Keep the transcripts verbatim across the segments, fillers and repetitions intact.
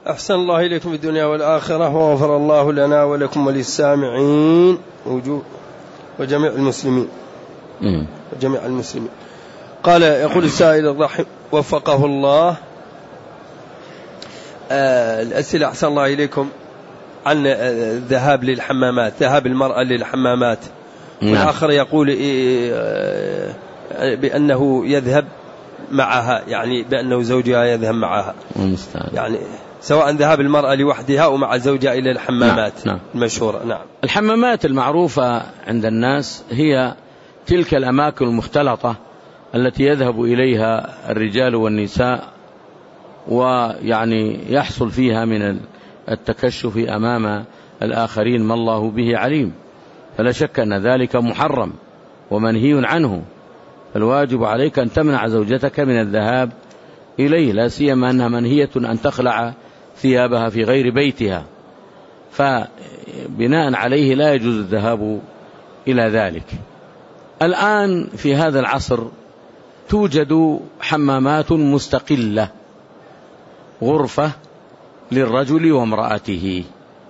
أحسن الله إليكم في الدنيا والآخرة، وغفر الله لنا ولكم وللسامعين وجميع المسلمين وجميع المسلمين. قال يقول السائل الرحم وفقه الله، آه الأسئلة أحسن الله إليكم عن الذهاب للحمامات، ذهاب المرأة للحمامات. نعم. والآخر يقول إيه آه بأنه يذهب معها، يعني بأنه زوجها يذهب معها، يعني سواء ذهاب المرأة لوحدها أو مع زوجها إلى الحمامات. نعم. نعم. المشهورة. نعم. الحمامات المعروفة عند الناس هي تلك الأماكن المختلطة التي يذهب إليها الرجال والنساء، ويعني يحصل فيها من التكشف أمام الآخرين ما الله به عليم، فلا شك أن ذلك محرم ومنهي عنه، فالواجب عليك أن تمنع زوجتك من الذهاب إليه، لا سيما أنها منهية أن تخلع ثيابها في غير بيتها، فبناء عليه لا يجوز الذهاب إلى ذلك. الآن في هذا العصر توجد حمامات مستقلة، غرفة للرجل وامرأته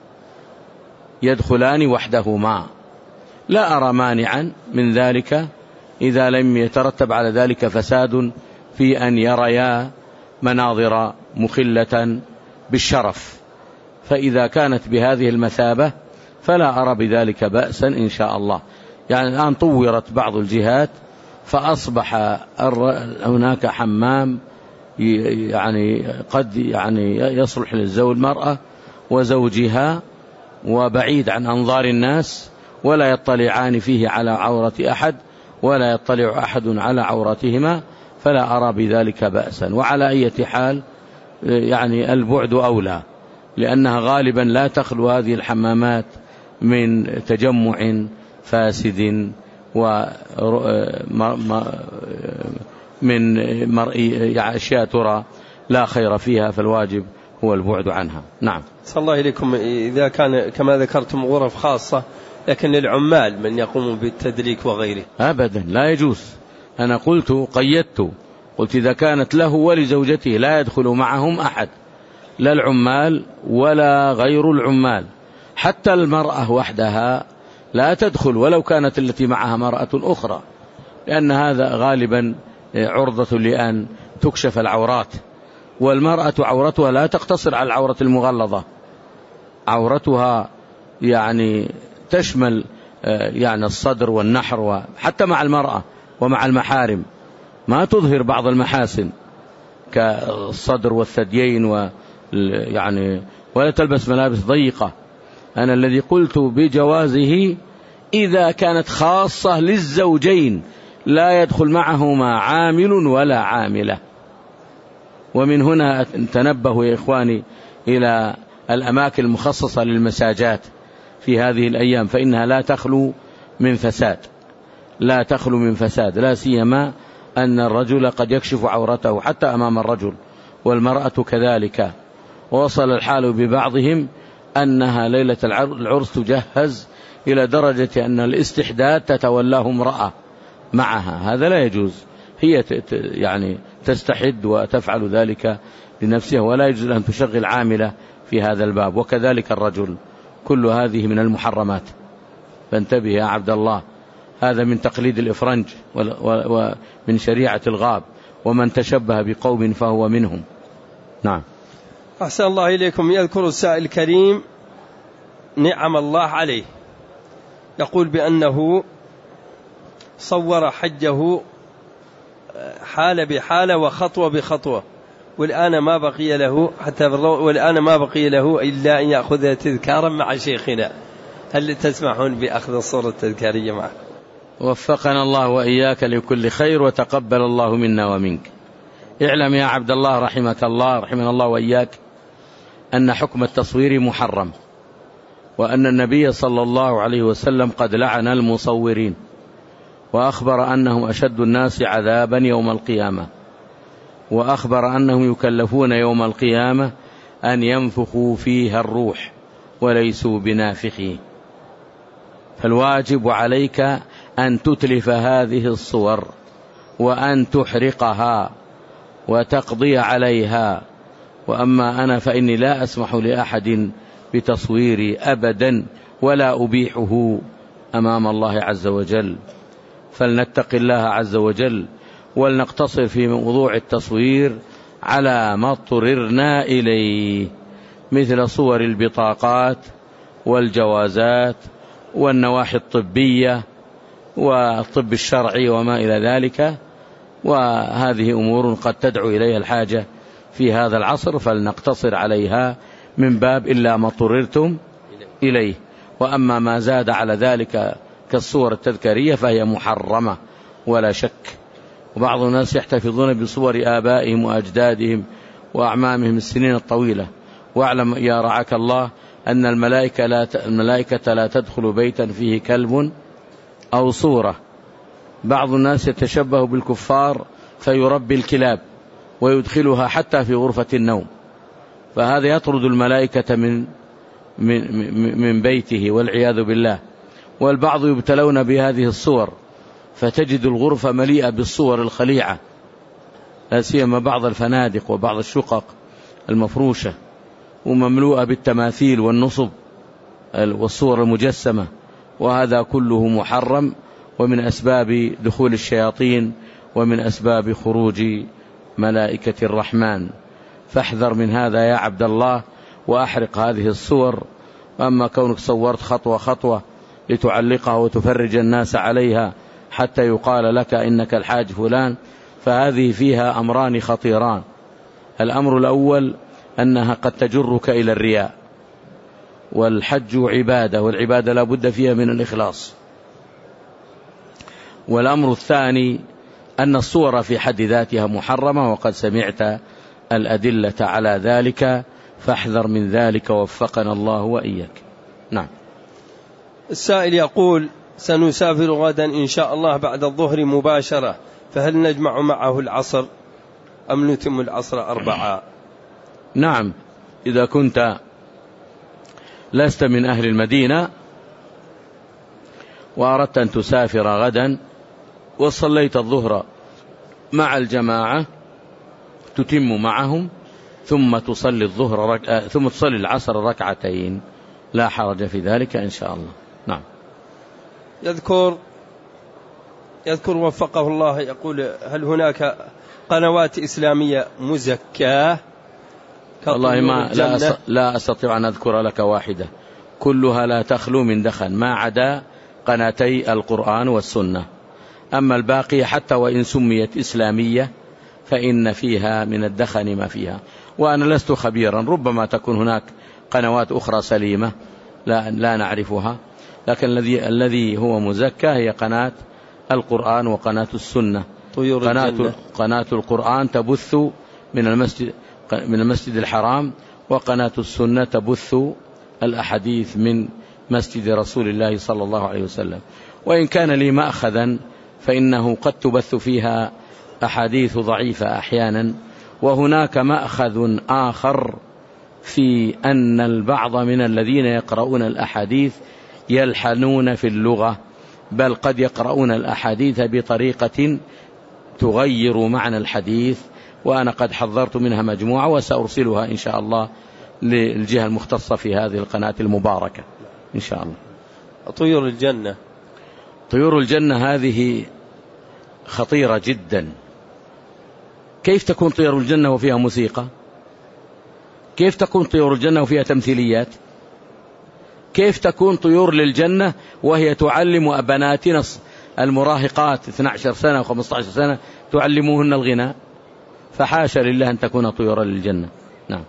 يدخلان وحدهما، لا أرى مانعا من ذلك إذا لم يترتب على ذلك فساد في أن يريا مناظر مخلة بالشرف، فإذا كانت بهذه المثابة فلا أرى بذلك بأسا إن شاء الله. يعني الآن طورت بعض الجهات فأصبح هناك حمام يعني قد يعني يصلح للزوج المرأة وزوجها وبعيد عن أنظار الناس، ولا يطلعان فيه على عورة أحد ولا يطلع أحد على عورتهما، فلا أرى بذلك بأسا. وعلى أي حال يعني البعد أولى، لأنها غالبا لا تخلو هذه الحمامات من تجمع فاسد ومن مرئي أشياء ترى لا خير فيها، فالواجب هو البعد عنها. نعم. صلى الله إليكم. إذا كان كما ذكرتم غرف خاصة لكن للعمال من يقوم بالتدليك وغيره أبدا لا يجوز. أنا قلت قيدت قلت إذا كانت له ولزوجته لا يدخل معهم أحد، لا العمال ولا غير العمال، حتى المرأة وحدها لا تدخل ولو كانت التي معها مرأة أخرى، لأن هذا غالبا عرضة لأن تكشف العورات، والمرأة عورتها لا تقتصر على العورة المغلظة، عورتها يعني تشمل يعني الصدر والنحر، وحتى مع المرأة ومع المحارم ما تظهر بعض المحاسن كالصدر والثديين و يعني ولا تلبس ملابس ضيقة. أنا الذي قلت بجوازه إذا كانت خاصة للزوجين لا يدخل معهما عامل ولا عاملة. ومن هنا تنبهوا يا إخواني إلى الأماكن المخصصة للمساجات في هذه الأيام، فإنها لا تخلو من فساد، لا تخلو من فساد، لا سيما أن الرجل قد يكشف عورته حتى أمام الرجل، والمرأة كذلك. ووصل الحال ببعضهم أنها ليلة العرس تجهز إلى درجة أن الاستحداد تتولاه امرأة معها، هذا لا يجوز. هي يعني تستحد وتفعل ذلك لنفسها، ولا يجوز أن تشغل عاملة في هذا الباب، وكذلك الرجل. كل هذه من المحرمات، فانتبه يا عبد الله، هذا من تقليد الإفرنج ومن شريعة الغاب، ومن تشبه بقوم فهو منهم. نعم. أحسن الله إليكم. يذكر السائل الكريم نعم الله عليه، يقول بأنه صور حجه حال بحالة وخطوة بخطوة، والآن ما بقي له حتى والآن ما بقي له إلا أن يأخذ تذكارا مع شيخنا، هل تسمحون بأخذ الصورة التذكارية معه؟ وفقنا الله وإياك لكل خير، وتقبل الله منا ومنك. اعلم يا عبد الله رحمك الله رحمنا الله وإياك أن حكم التصوير محرم، وأن النبي صلى الله عليه وسلم قد لعن المصورين، وأخبر أنهم أشد الناس عذابا يوم القيامة، وأخبر أنهم يكلفون يوم القيامة أن ينفخوا فيها الروح وليسوا بنافخين. فالواجب عليك أن تتلف هذه الصور وأن تحرقها وتقضي عليها وأما أنا فإني لا أسمح لأحد بتصويري أبدا ولا أبيحه أمام الله عز وجل. فلنتق الله عز وجل ولنقتصر في موضوع التصوير على ما اضطررنا إليه، مثل صور البطاقات والجوازات والنواحي الطبية والطب الشرعي وما إلى ذلك، وهذه أمور قد تدعو إليها الحاجة في هذا العصر، فلنقتصر عليها من باب إلا ما اضطررتم إليه. وأما ما زاد على ذلك كالصور التذكارية فهي محرمة ولا شك. وبعض الناس يحتفظون بصور آبائهم وأجدادهم وأعمامهم السنين الطويلة. واعلم يا رعاك الله أن الملائكة لا الملائكة لا تدخل بيتا فيه كلب أو صورة. بعض الناس يتشبه بالكفار فيربي الكلاب ويدخلها حتى في غرفة النوم، فهذا يطرد الملائكة من من من بيته والعياذ بالله. والبعض يبتلون بهذه الصور فتجد الغرفة مليئة بالصور الخليعة، لا سيما بعض الفنادق وبعض الشقق المفروشة، ومملوءة بالتماثيل والنصب والصور المجسمة، وهذا كله محرم ومن أسباب دخول الشياطين ومن أسباب خروج ملائكة الرحمن. فاحذر من هذا يا عبد الله وأحرق هذه الصور. أما كونك صورت خطوة خطوة لتعلقها وتفرج الناس عليها حتى يقال لك إنك الحاج فلان، فهذه فيها أمران خطيران. الأمر الأول أنها قد تجرك إلى الرياء، والحج عبادة، والعبادة لا بد فيها من الإخلاص. والأمر الثاني أن الصور في حد ذاتها محرمة، وقد سمعت الأدلة على ذلك، فاحذر من ذلك وفقنا الله وإياك. نعم. السائل يقول: سنسافر غدا إن شاء الله بعد الظهر مباشرة، فهل نجمع معه العصر أم نتم العصر أربعة؟ نعم، إذا كنت لست من أهل المدينة وأردت أن تسافر غدا وصليت الظهر مع الجماعة تتم معهم، ثم تصلي الظهر رك... ثم تصلي العصر ركعتين، لا حرج في ذلك إن شاء الله. نعم. يذكر يذكر وفقه الله، يقول: هل هناك قنوات إسلامية مزكاة؟ والله ما لا, أس... لا أستطيع أن أذكر لك واحدة، كلها لا تخلو من دخن ما عدا قناتي القرآن والسنة. أما الباقي حتى وإن سميت إسلامية فإن فيها من الدخن ما فيها، وأنا لست خبيرا، ربما تكون هناك قنوات أخرى سليمة لا, لا نعرفها، لكن الذي الذي هو مزكى هي قناة القرآن وقناة السنة. قناة, قناة القرآن تبث من المسجد من المسجد الحرام، وقناة السنة تبث الأحاديث من مسجد رسول الله صلى الله عليه وسلم. وإن كان لي مأخذا فإنه قد تبث فيها أحاديث ضعيفة أحيانا. وهناك مأخذ آخر في أن البعض من الذين يقرؤون الأحاديث يلحنون في اللغة، بل قد يقرؤون الأحاديث بطريقة تغير معنى الحديث، وأنا قد حضرت منها مجموعة وسأرسلها إن شاء الله للجهة المختصة في هذه القناة المباركة إن شاء الله. طيور الجنة طيور الجنة هذه خطيرة جدا. كيف تكون طيور الجنة وفيها موسيقى؟ كيف تكون طيور الجنة وفيها تمثيليات؟ كيف تكون طيور للجنة وهي تعلم بناتنا المراهقات اثنتي عشرة سنة وخمسة عشر سنة تعلموهن الغناء؟ فحاشا لله أن تكون طيورا للجنة. نعم.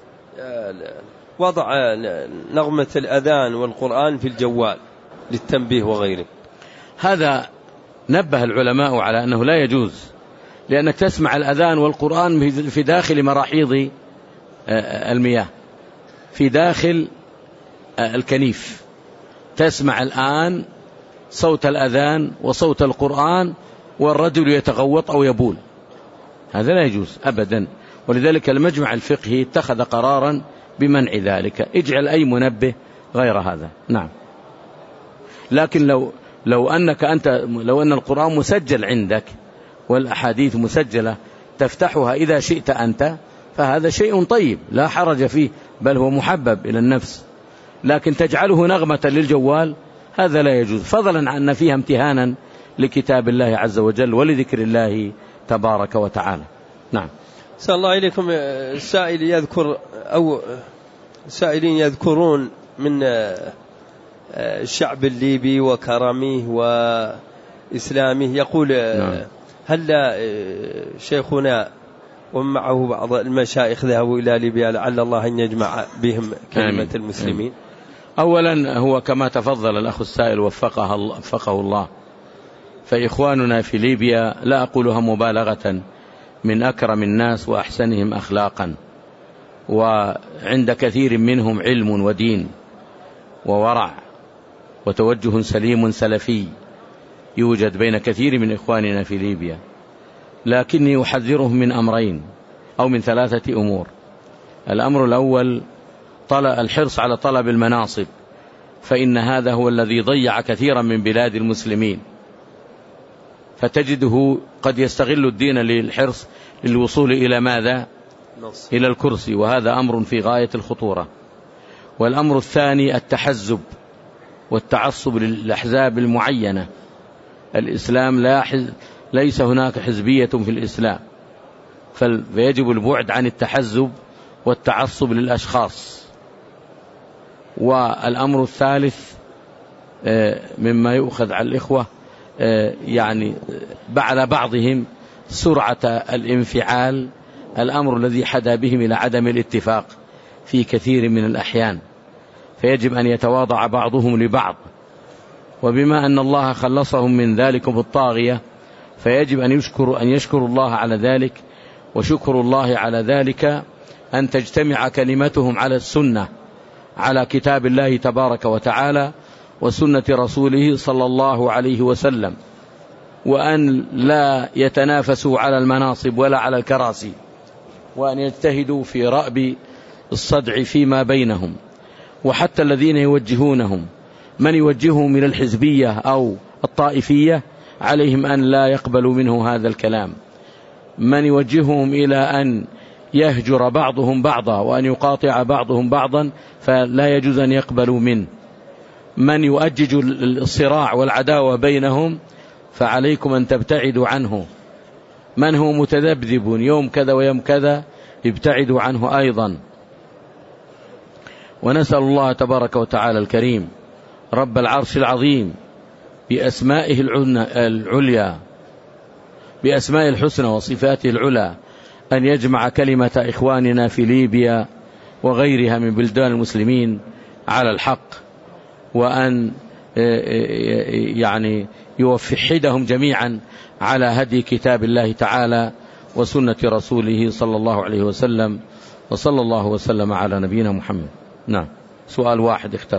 وضع نغمة الأذان والقرآن في الجوال للتنبيه وغيره، هذا نبه العلماء على أنه لا يجوز، لأنك تسمع الأذان والقرآن في داخل مراحيض المياه، في داخل الكنيف، تسمع الآن صوت الأذان وصوت القرآن والرجل يتغوط أو يبول، هذا لا يجوز أبدا. ولذلك المجمع الفقهي اتخذ قرارا بمنع ذلك، اجعل أي منبه غير هذا. نعم. لكن لو لو أنك أنت لو أن القرآن مسجل عندك والأحاديث مسجلة تفتحها إذا شئت أنت فهذا شيء طيب لا حرج فيه، بل هو محبب إلى النفس، لكن تجعله نغمة للجوال هذا لا يجوز، فضلا عن أن فيها امتهانا لكتاب الله عز وجل ولذكر الله تبارك وتعالى. نعم. سأل الله إليكم، السائل يذكر أو سائلين يذكرون من الشعب الليبي وكرمه وإسلامه، يقول نعم. هل شيخنا ومعه بعض المشايخ ذهبوا إلى ليبيا لعل الله أن يجمع بهم كلمة آمين. المسلمين. آمين. أولا هو كما تفضل الأخ السائل وفقه الله, وفقه الله، فإخواننا في ليبيا لا أقولها مبالغة من أكرم الناس وأحسنهم أخلاقا، وعند كثير منهم علم ودين وورع وتوجه سليم سلفي يوجد بين كثير من إخواننا في ليبيا، لكني أحذرهم من أمرين أو من ثلاثة أمور. الأمر الأول الحرص على طلب المناصب، فإن هذا هو الذي ضيع كثيرا من بلاد المسلمين، فتجده قد يستغل الدين للحرص للوصول إلى ماذا؟ إلى الكرسي، وهذا أمر في غاية الخطورة. والأمر الثاني التحزب والتعصب للأحزاب المعينة. الإسلام لا حز... ليس هناك حزبية في الإسلام، فيجب البعد عن التحزب والتعصب للأشخاص. والأمر الثالث مما يؤخذ على الإخوة يعني على بعضهم سرعة الانفعال، الأمر الذي حدا بهم إلى عدم الاتفاق في كثير من الأحيان، فيجب أن يتواضع بعضهم لبعض، وبما أن الله خلصهم من ذلك بالطاغية فيجب أن يشكر أن يشكروا الله على ذلك، وشكر الله على ذلك أن تجتمع كلمتهم على السنة، على كتاب الله تبارك وتعالى وسنة رسوله صلى الله عليه وسلم، وأن لا يتنافسوا على المناصب ولا على الكراسي، وأن يجتهدوا في رأب الصدع فيما بينهم. وحتى الذين يوجهونهم من يوجههم إلى الحزبية أو الطائفية عليهم أن لا يقبلوا منه هذا الكلام. من يوجههم إلى أن يهجر بعضهم بعضا وأن يقاطع بعضهم بعضا فلا يجوز أن يقبلوا منه. من يؤجج الصراع والعداوة بينهم فعليكم أن تبتعدوا عنه. من هو متذبذب يوم كذا ويوم كذا ابتعدوا عنه أيضا. ونسأل الله تبارك وتعالى الكريم رب العرش العظيم بأسمائه العليا بأسمائه الحسنى وصفاته العلى أن يجمع كلمة إخواننا في ليبيا وغيرها من بلدان المسلمين على الحق، وأن يعني يوحدهم جميعا على هدي كتاب الله تعالى وسنة رسوله صلى الله عليه وسلم، وصلى الله وسلم على نبينا محمد. نعم. سؤال واحد اختر.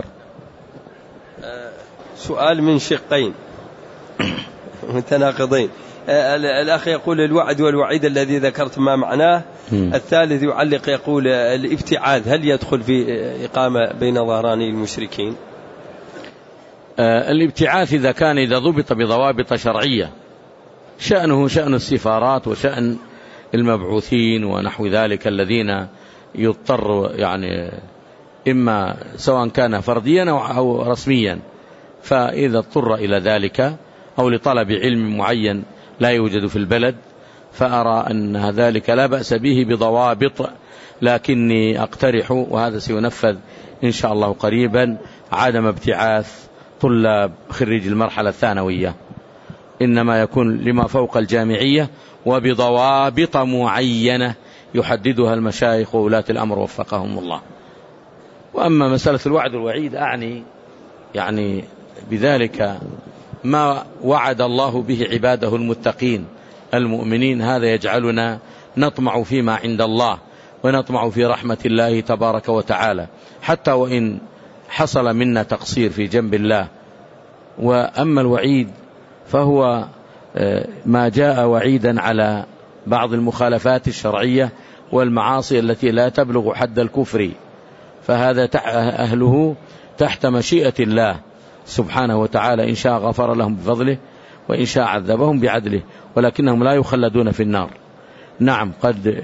سؤال من شقين متناقضين. الأخ يقول الوعد والوعيد الذي ذكرت ما معناه. م. الثالث يعلق يقول الابتعاث هل يدخل في إقامة بين ظهراني المشركين؟ آه الابتعاث إذا كان إذا ضبط بضوابط شرعية شأنه شأن السفارات وشأن المبعوثين ونحو ذلك الذين يضطر يعني إما سواء كان فرديا أو رسميا، فإذا اضطر إلى ذلك أو لطلب علم معين لا يوجد في البلد فأرى أن ذلك لا بأس به بضوابط، لكني أقترح وهذا سينفذ إن شاء الله قريبا عدم ابتعاث طلاب خريج المرحلة الثانوية، إنما يكون لما فوق الجامعية وبضوابط معينة يحددها المشايخ وولاة الأمر وفقهم الله. وأما مسألة الوعد والوعيد أعني يعني بذلك ما وعد الله به عباده المتقين المؤمنين، هذا يجعلنا نطمع فيما عند الله ونطمع في رحمة الله تبارك وتعالى حتى وإن حصل منا تقصير في جنب الله. وأما الوعيد فهو ما جاء وعيدا على بعض المخالفات الشرعية والمعاصي التي لا تبلغ حد الكفر، فهذا أهله تحت مشيئة الله سبحانه وتعالى، إن شاء غفر لهم بفضله وإن شاء عذبهم بعدله، ولكنهم لا يخلدون في النار. نعم قد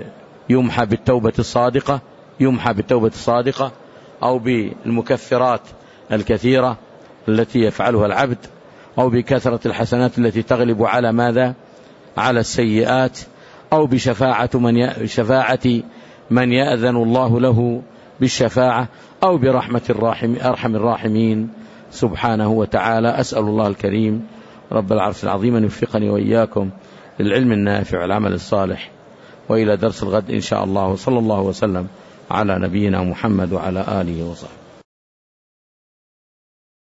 يمحى بالتوبة الصادقة يمحى بالتوبة الصادقة أو بالمكفرات الكثيرة التي يفعلها العبد، أو بكثرة الحسنات التي تغلب على ماذا؟ على السيئات، أو بشفاعة من ي... شفاعة من يأذن الله له بالشفاعة، أو برحمة الراحم أرحم الراحمين سبحانه وتعالى. أسأل الله الكريم رب العرش العظيم أن يوفقني وإياكم للعلم النافع والعمل الصالح. وإلى درس الغد إن شاء الله، وصلى الله وسلم على نبينا محمد وعلى آله وصحبه.